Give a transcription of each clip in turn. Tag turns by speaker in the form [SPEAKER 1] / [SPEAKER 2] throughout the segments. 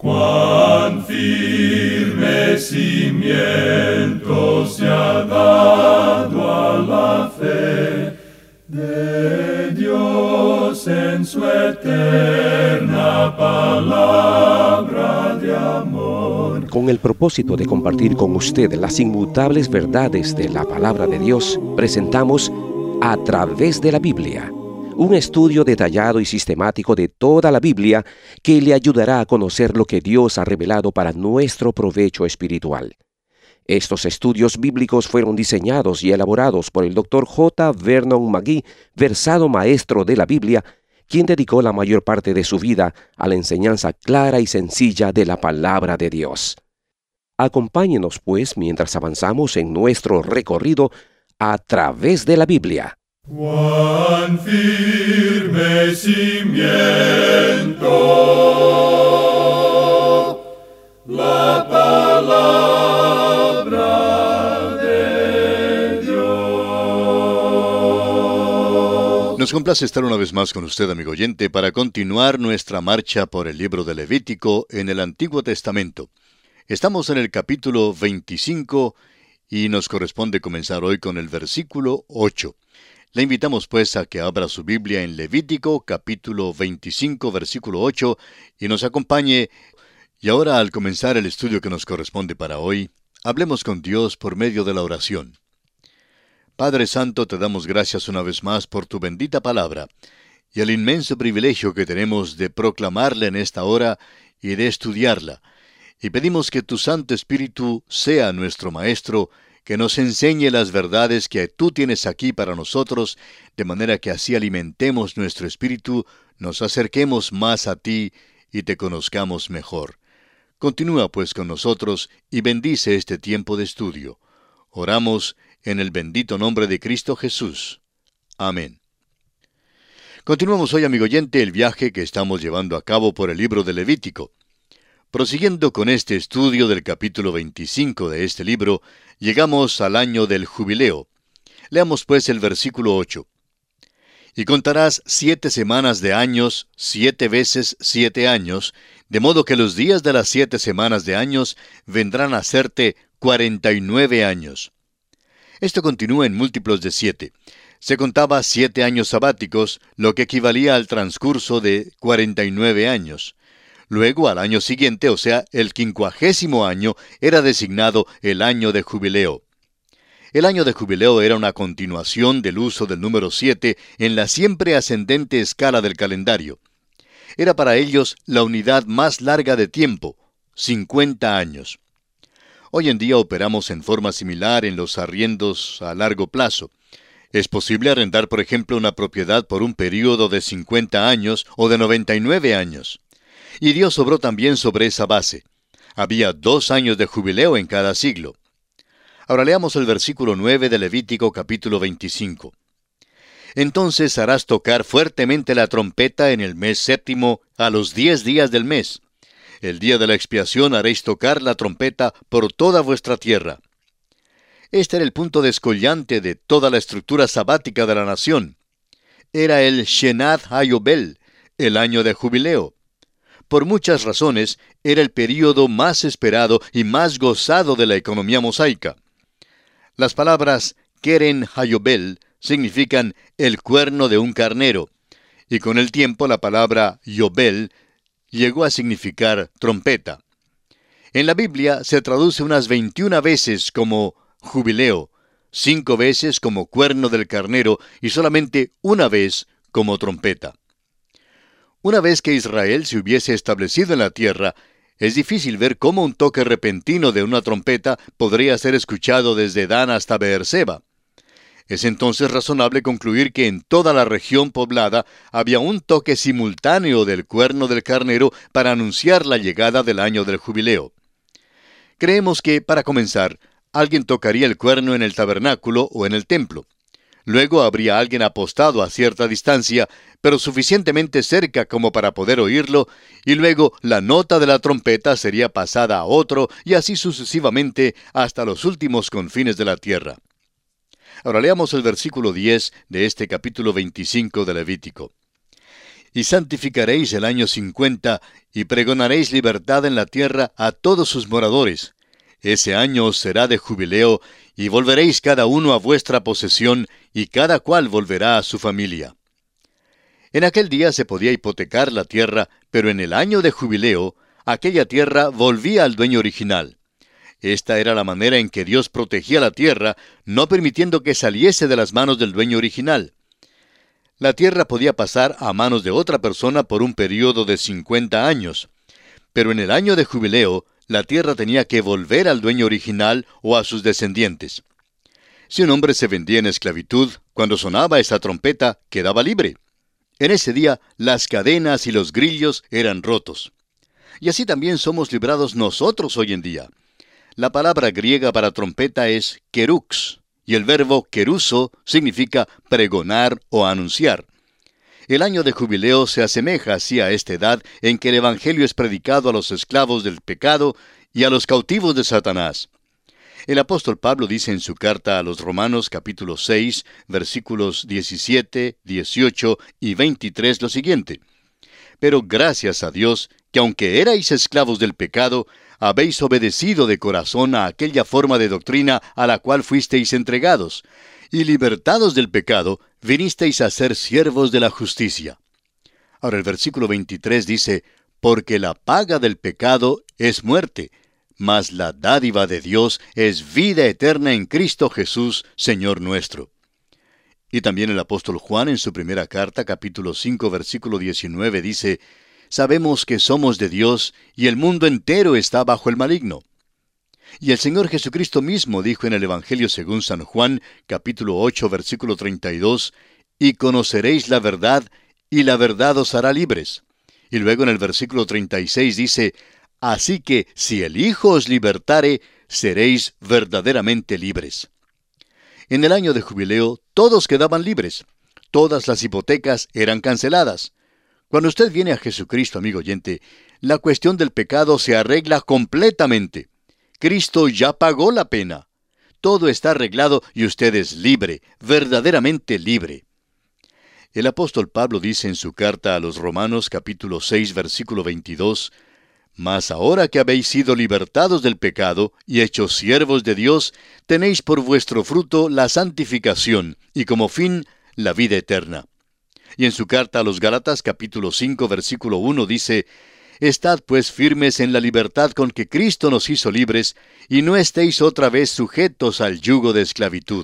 [SPEAKER 1] Cuán firme cimiento se ha dado a la fe de Dios en su eterna palabra de amor.
[SPEAKER 2] Con el propósito de compartir con usted las inmutables verdades de la palabra de Dios, presentamos A Través de la Biblia, un estudio detallado y sistemático de toda la Biblia que le ayudará a conocer lo que Dios ha revelado para nuestro provecho espiritual. Estos estudios bíblicos fueron diseñados y elaborados por el Dr. J. Vernon McGee, versado maestro de la Biblia, quien dedicó la mayor parte de su vida a la enseñanza clara y sencilla de la palabra de Dios. Acompáñenos, pues, mientras avanzamos en nuestro recorrido a través de la Biblia.
[SPEAKER 1] Cuán firme cimiento la palabra de Dios.
[SPEAKER 3] Nos complace estar una vez más con usted, amigo oyente, para continuar nuestra marcha por el libro de Levítico en el Antiguo Testamento. Estamos en el capítulo 25 y nos corresponde comenzar hoy con el versículo 8. Le invitamos pues a que abra su Biblia en Levítico capítulo 25 versículo 8 y nos acompañe. Y ahora, al comenzar el estudio que nos corresponde para hoy, hablemos con Dios por medio de la oración. Padre Santo, te damos gracias una vez más por tu bendita palabra y el inmenso privilegio que tenemos de proclamarla en esta hora y de estudiarla. Y pedimos que tu Santo Espíritu sea nuestro Maestro, que nos enseñe las verdades que tú tienes aquí para nosotros, de manera que así alimentemos nuestro espíritu, nos acerquemos más a ti y te conozcamos mejor. Continúa pues con nosotros y bendice este tiempo de estudio. Oramos en el bendito nombre de Cristo Jesús. Amén. Continuamos hoy, amigo oyente, el viaje que estamos llevando a cabo por el libro de Levítico. Prosiguiendo con este estudio del capítulo 25 de este libro, llegamos al año del jubileo. Leamos pues el versículo 8. Y contarás 7 semanas de años, 7 veces 7 años, de modo que los días de las 7 semanas de años vendrán a serte 49 años. Esto continúa en múltiplos de 7. Se contaba 7 años sabáticos, lo que equivalía al transcurso de 49 años. Luego, al año siguiente, o sea, el 50º año, era designado el año de jubileo. El año de jubileo era una continuación del uso del número 7 en la siempre ascendente escala del calendario. Era para ellos la unidad más larga de tiempo, 50 años. Hoy en día operamos en forma similar en los arriendos a largo plazo. Es posible arrendar, por ejemplo, una propiedad por un período de 50 años o de 99 años. Y Dios obró también sobre esa base. Había 2 años de jubileo en cada siglo. Ahora leamos el versículo 9 de Levítico capítulo 25. Entonces harás tocar fuertemente la trompeta en el mes séptimo a los 10 días del mes. El día de la expiación haréis tocar la trompeta por toda vuestra tierra. Este era el punto descollante de toda la estructura sabática de la nación. Era el Shenat HaYobel, el año de jubileo. Por muchas razones, era el período más esperado y más gozado de la economía mosaica. Las palabras Keren HaYobel significan el cuerno de un carnero, y con el tiempo la palabra Yobel llegó a significar trompeta. En la Biblia se traduce unas 21 veces como jubileo, 5 veces como cuerno del carnero y solamente una vez como trompeta. Una vez que Israel se hubiese establecido en la tierra, es difícil ver cómo un toque repentino de una trompeta podría ser escuchado desde Dan hasta Beerseba. Es entonces razonable concluir que en toda la región poblada había un toque simultáneo del cuerno del carnero para anunciar la llegada del año del jubileo. Creemos que, para comenzar, alguien tocaría el cuerno en el tabernáculo o en el templo. Luego habría alguien apostado a cierta distancia, pero suficientemente cerca como para poder oírlo, y luego la nota de la trompeta sería pasada a otro, y así sucesivamente hasta los últimos confines de la tierra. Ahora leamos el versículo 10 de este capítulo 25 de Levítico. y santificaréis el año 50, y pregonaréis libertad en la tierra a todos sus moradores. Ese año os será de jubileo, y volveréis cada uno a vuestra posesión, y cada cual volverá a su familia. En aquel día se podía hipotecar la tierra, pero en el año de jubileo, aquella tierra volvía al dueño original. Esta era la manera en que Dios protegía la tierra, no permitiendo que saliese de las manos del dueño original. La tierra podía pasar a manos de otra persona por un período de 50 años, pero en el año de jubileo, la tierra tenía que volver al dueño original o a sus descendientes. Si un hombre se vendía en esclavitud, cuando sonaba esa trompeta, quedaba libre. En ese día, las cadenas y los grillos eran rotos. Y así también somos librados nosotros hoy en día. La palabra griega para trompeta es kerux, y el verbo keruso significa pregonar o anunciar. El año de jubileo se asemeja así a esta edad en que el Evangelio es predicado a los esclavos del pecado y a los cautivos de Satanás. El apóstol Pablo dice en su carta a los Romanos capítulo 6, versículos 17, 18 y 23 lo siguiente: Pero gracias a Dios, que aunque erais esclavos del pecado, habéis obedecido de corazón a aquella forma de doctrina a la cual fuisteis entregados, y libertados del pecado, vinisteis a ser siervos de la justicia. Ahora el versículo 23 dice: Porque la paga del pecado es muerte, mas la dádiva de Dios es vida eterna en Cristo Jesús, Señor nuestro. Y también el apóstol Juan en su primera carta, capítulo 5, versículo 19, dice: Sabemos que somos de Dios, y el mundo entero está bajo el maligno. Y el Señor Jesucristo mismo dijo en el Evangelio según San Juan, capítulo 8, versículo 32, Y conoceréis la verdad, y la verdad os hará libres. Y luego en el versículo 36 dice: Así que si el Hijo os libertare, seréis verdaderamente libres. En el año de jubileo, todos quedaban libres. Todas las hipotecas eran canceladas. Cuando usted viene a Jesucristo, amigo oyente, la cuestión del pecado se arregla completamente. Cristo ya pagó la pena. Todo está arreglado y usted es libre, verdaderamente libre. El apóstol Pablo dice en su carta a los Romanos capítulo 6, versículo 22, Mas ahora que habéis sido libertados del pecado y hechos siervos de Dios, tenéis por vuestro fruto la santificación y como fin la vida eterna. Y en su carta a los Gálatas capítulo 5 versículo 1 dice: Estad pues firmes en la libertad con que Cristo nos hizo libres, y no estéis otra vez sujetos al yugo de esclavitud.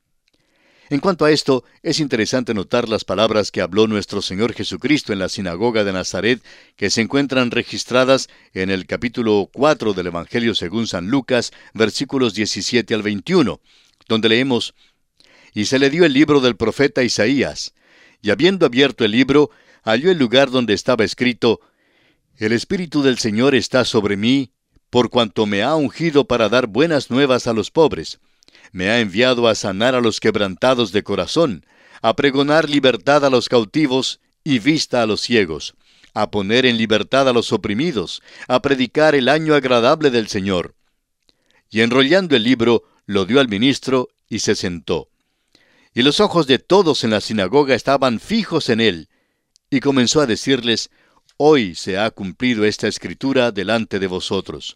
[SPEAKER 3] En cuanto a esto, es interesante notar las palabras que habló nuestro Señor Jesucristo en la sinagoga de Nazaret, que se encuentran registradas en el capítulo 4 del Evangelio según San Lucas, versículos 17 al 21, donde leemos: Y se le dio el libro del profeta Isaías, y habiendo abierto el libro, halló el lugar donde estaba escrito: El Espíritu del Señor está sobre mí, por cuanto me ha ungido para dar buenas nuevas a los pobres. Me ha enviado a sanar a los quebrantados de corazón, a pregonar libertad a los cautivos y vista a los ciegos, a poner en libertad a los oprimidos, a predicar el año agradable del Señor. Y enrollando el libro, lo dio al ministro y se sentó. Y los ojos de todos en la sinagoga estaban fijos en él, y comenzó a decirles: Hoy se ha cumplido esta escritura delante de vosotros.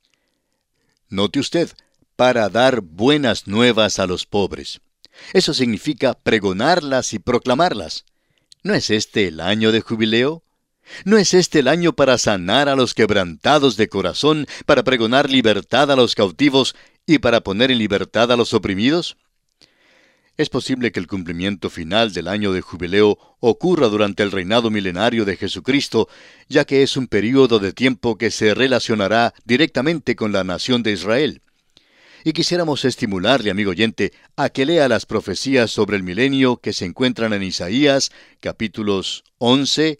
[SPEAKER 3] Note usted, para dar buenas nuevas a los pobres. Eso significa pregonarlas y proclamarlas. ¿No es este el año de jubileo? ¿No es este el año para sanar a los quebrantados de corazón, para pregonar libertad a los cautivos y para poner en libertad a los oprimidos? Es posible que el cumplimiento final del año de jubileo ocurra durante el reinado milenario de Jesucristo, ya que es un período de tiempo que se relacionará directamente con la nación de Israel. Y quisiéramos estimularle, amigo oyente, a que lea las profecías sobre el milenio que se encuentran en Isaías, capítulos 11,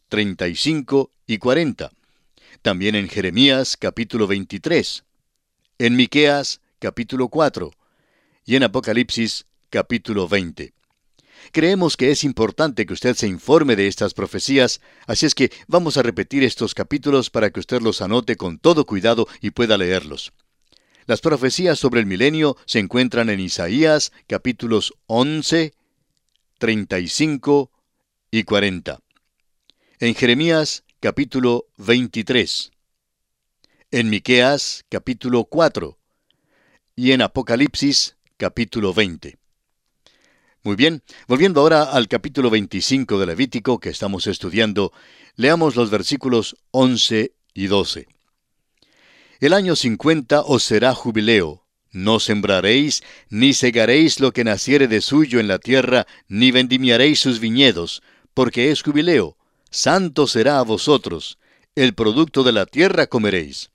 [SPEAKER 3] 35 y 40. También en Jeremías, capítulo 23. En Miqueas, capítulo 4. Y en Apocalipsis, capítulo 20. Creemos que es importante que usted se informe de estas profecías, así es que vamos a repetir estos capítulos para que usted los anote con todo cuidado y pueda leerlos. Las profecías sobre el milenio se encuentran en Isaías, capítulos 11, 35 y 40. en Jeremías capítulo 23, en Miqueas capítulo 4 y en Apocalipsis capítulo 20. Muy bien, volviendo ahora al capítulo 25 de Levítico que estamos estudiando, leamos los versículos 11 y 12. El año 50 os será jubileo. No sembraréis, ni segaréis lo que naciere de suyo en la tierra, ni vendimiaréis sus viñedos, porque es jubileo. Santo será a vosotros. El producto de la tierra comeréis.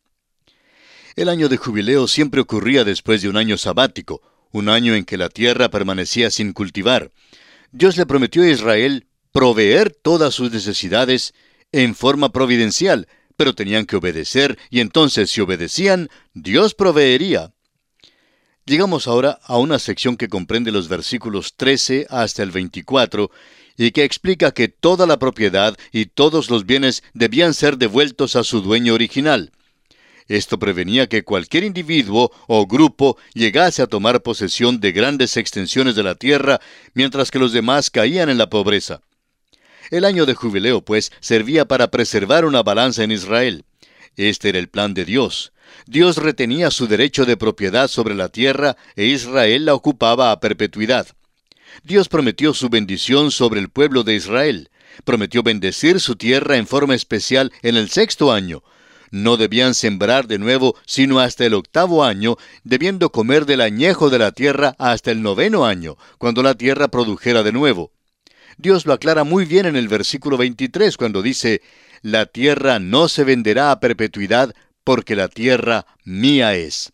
[SPEAKER 3] El año de jubileo siempre ocurría después de un año sabático, un año en que la tierra permanecía sin cultivar. Dios le prometió a Israel proveer todas sus necesidades en forma providencial, pero tenían que obedecer, y entonces si obedecían, Dios proveería. Llegamos ahora a una sección que comprende los versículos 13 hasta el 24, y que explica que toda la propiedad y todos los bienes debían ser devueltos a su dueño original. Esto prevenía que cualquier individuo o grupo llegase a tomar posesión de grandes extensiones de la tierra, mientras que los demás caían en la pobreza. El año de jubileo, pues, servía para preservar una balanza en Israel. Este era el plan de Dios. Dios retenía su derecho de propiedad sobre la tierra e Israel la ocupaba a perpetuidad. Dios prometió su bendición sobre el pueblo de Israel. Prometió bendecir su tierra en forma especial en el 6º año. No debían sembrar de nuevo sino hasta el 8º año, debiendo comer del añejo de la tierra hasta el 9º año, cuando la tierra produjera de nuevo. Dios lo aclara muy bien en el versículo 23, cuando dice, «La tierra no se venderá a perpetuidad, porque la tierra mía es».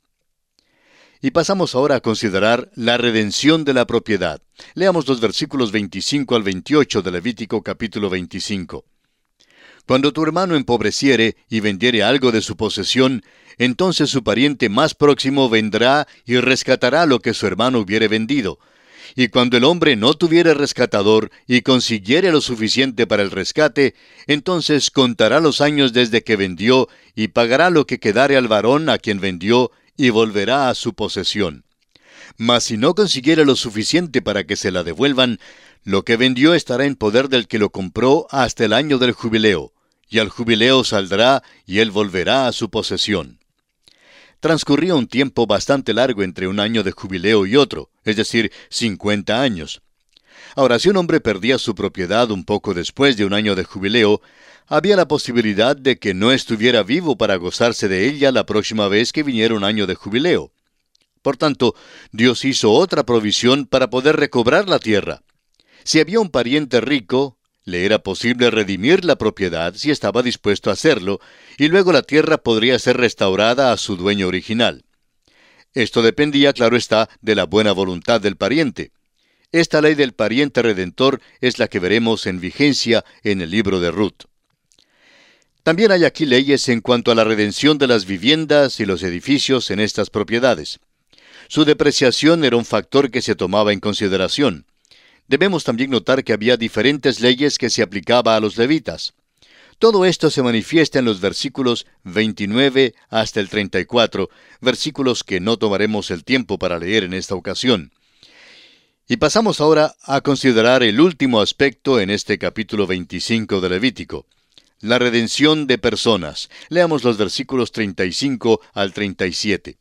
[SPEAKER 3] Y pasamos ahora a considerar la redención de la propiedad. Leamos los versículos 25 al 28 de Levítico capítulo 25. Cuando tu hermano empobreciere y vendiere algo de su posesión, entonces su pariente más próximo vendrá y rescatará lo que su hermano hubiere vendido. Y cuando el hombre no tuviere rescatador y consiguiere lo suficiente para el rescate, entonces contará los años desde que vendió y pagará lo que quedare al varón a quien vendió y volverá a su posesión. Mas si no consiguiere lo suficiente para que se la devuelvan, lo que vendió estará en poder del que lo compró hasta el año del jubileo, y al jubileo saldrá y él volverá a su posesión. Transcurría un tiempo bastante largo entre un año de jubileo y otro, es decir, 50 años. Ahora, si un hombre perdía su propiedad un poco después de un año de jubileo, había la posibilidad de que no estuviera vivo para gozarse de ella la próxima vez que viniera un año de jubileo. Por tanto, Dios hizo otra provisión para poder recobrar la tierra. Si había un pariente rico, le era posible redimir la propiedad si estaba dispuesto a hacerlo, y luego la tierra podría ser restaurada a su dueño original. Esto dependía, claro está, de la buena voluntad del pariente. Esta ley del pariente redentor es la que veremos en vigencia en el libro de Ruth. También hay aquí leyes en cuanto a la redención de las viviendas y los edificios en estas propiedades. Su depreciación era un factor que se tomaba en consideración. Debemos también notar que había diferentes leyes que se aplicaba a los levitas. Todo esto se manifiesta en los versículos 29 hasta el 34, versículos que no tomaremos el tiempo para leer en esta ocasión. Y pasamos ahora a considerar el último aspecto en este capítulo 25 de Levítico, la redención de personas. Leamos los versículos 35 al 37.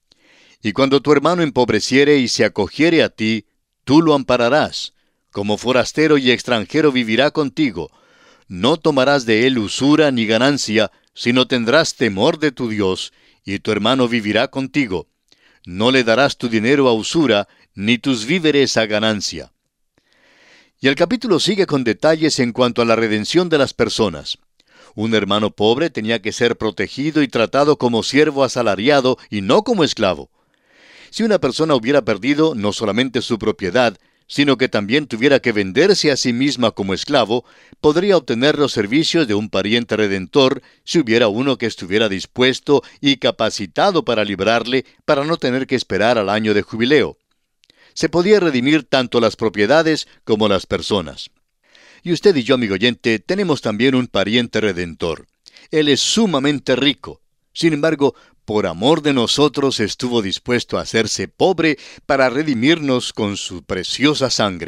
[SPEAKER 3] Y cuando tu hermano empobreciere y se acogiere a ti, tú lo ampararás. Como forastero y extranjero vivirá contigo. No tomarás de él usura ni ganancia, sino tendrás temor de tu Dios, y tu hermano vivirá contigo. No le darás tu dinero a usura, ni tus víveres a ganancia. Y el capítulo sigue con detalles en cuanto a la redención de las personas. Un hermano pobre tenía que ser protegido y tratado como siervo asalariado y no como esclavo. Si una persona hubiera perdido no solamente su propiedad, sino que también tuviera que venderse a sí misma como esclavo, podría obtener los servicios de un pariente redentor si hubiera uno que estuviera dispuesto y capacitado para librarle, para no tener que esperar al año de jubileo. Se podía redimir tanto las propiedades como las personas. Y usted y yo, amigo oyente, tenemos también un pariente redentor. Él es sumamente rico. Sin embargo, por amor de nosotros estuvo dispuesto a hacerse pobre para redimirnos con su preciosa sangre.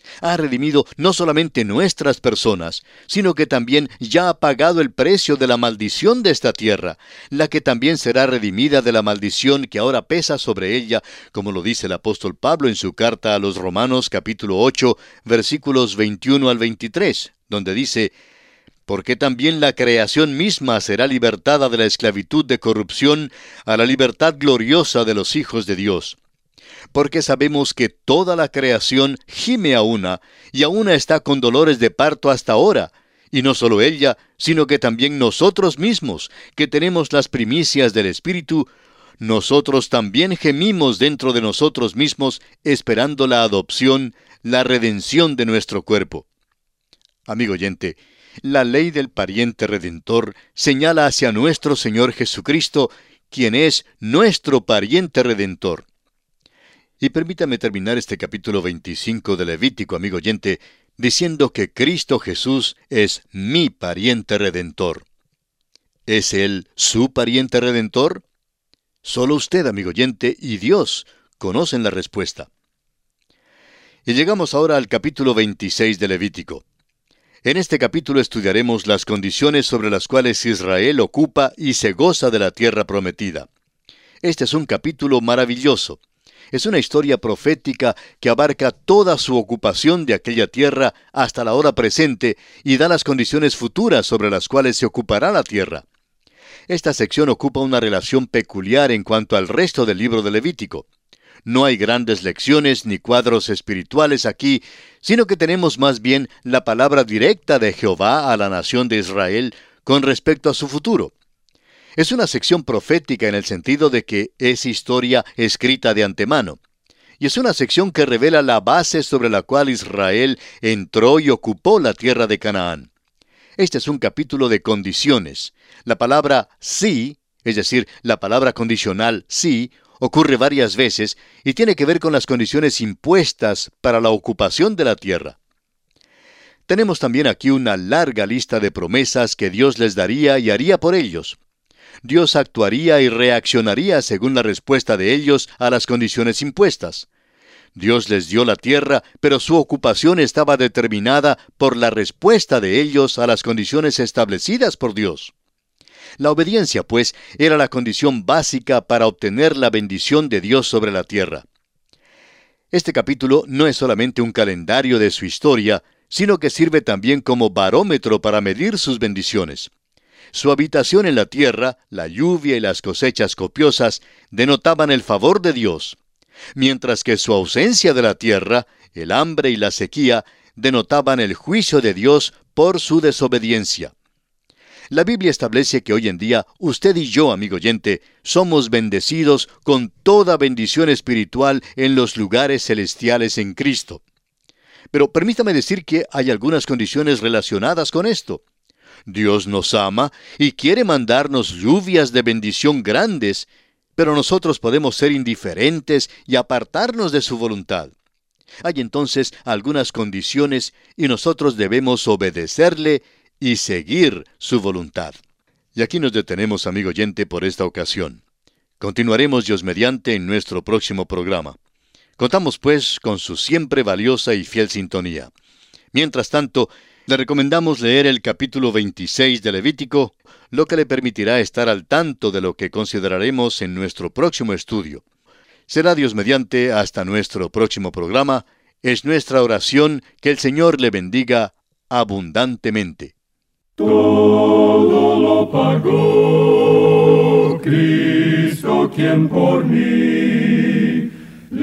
[SPEAKER 3] Ha redimido no solamente nuestras personas, sino que también ya ha pagado el precio de la maldición de esta tierra, la que también será redimida de la maldición que ahora pesa sobre ella, como lo dice el apóstol Pablo en su carta a los Romanos capítulo 8, versículos 21 al 23, donde dice: porque también la creación misma será libertada de la esclavitud de corrupción a la libertad gloriosa de los hijos de Dios. Porque sabemos que toda la creación gime a una, y a una está con dolores de parto hasta ahora, y no solo ella, sino que también nosotros mismos, que tenemos las primicias del Espíritu, nosotros también gemimos dentro de nosotros mismos, esperando la adopción, la redención de nuestro cuerpo. Amigo oyente, la ley del pariente redentor señala hacia nuestro Señor Jesucristo, quien es nuestro pariente redentor. Y permítame terminar este capítulo 25 de Levítico, amigo oyente, diciendo que Cristo Jesús es mi pariente redentor. ¿Es Él su pariente redentor? Solo usted, amigo oyente, y Dios conocen la respuesta. Y llegamos ahora al capítulo 26 de Levítico. En este capítulo estudiaremos las condiciones sobre las cuales Israel ocupa y se goza de la tierra prometida. Este es un capítulo maravilloso. Es una historia profética que abarca toda su ocupación de aquella tierra hasta la hora presente y da las condiciones futuras sobre las cuales se ocupará la tierra. Esta sección ocupa una relación peculiar en cuanto al resto del libro de Levítico. No hay grandes lecciones ni cuadros espirituales aquí, sino que tenemos más bien la palabra directa de Jehová a la nación de Israel con respecto a su futuro. Es una sección profética en el sentido de que es historia escrita de antemano. Y es una sección que revela la base sobre la cual Israel entró y ocupó la tierra de Canaán. Este es un capítulo de condiciones. La palabra sí, es decir, la palabra condicional sí, ocurre varias veces y tiene que ver con las condiciones impuestas para la ocupación de la tierra. Tenemos también aquí una larga lista de promesas que Dios les daría y haría por ellos. Dios actuaría y reaccionaría según la respuesta de ellos a las condiciones impuestas. Dios les dio la tierra, pero su ocupación estaba determinada por la respuesta de ellos a las condiciones establecidas por Dios. La obediencia, pues, era la condición básica para obtener la bendición de Dios sobre la tierra. Este capítulo no es solamente un calendario de su historia, sino que sirve también como barómetro para medir sus bendiciones. Su habitación en la tierra, la lluvia y las cosechas copiosas, denotaban el favor de Dios, mientras que su ausencia de la tierra, el hambre y la sequía, denotaban el juicio de Dios por su desobediencia. La Biblia establece que hoy en día usted y yo, amigo oyente, somos bendecidos con toda bendición espiritual en los lugares celestiales en Cristo. Pero permítame decir que hay algunas condiciones relacionadas con esto. Dios nos ama y quiere mandarnos lluvias de bendición grandes, pero nosotros podemos ser indiferentes y apartarnos de su voluntad. Hay entonces algunas condiciones y nosotros debemos obedecerle y seguir su voluntad. Y aquí nos detenemos, amigo oyente, por esta ocasión. Continuaremos Dios mediante en nuestro próximo programa. Contamos pues con su siempre valiosa y fiel sintonía. Mientras tanto, le recomendamos leer el capítulo 26 de Levítico, lo que le permitirá estar al tanto de lo que consideraremos en nuestro próximo estudio. Será Dios mediante hasta nuestro próximo programa. Es nuestra oración que el Señor le bendiga abundantemente.
[SPEAKER 1] Todo lo pagó Cristo, quien por mí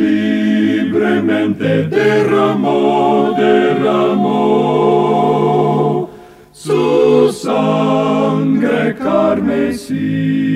[SPEAKER 1] libremente derramó su sangre carmesí.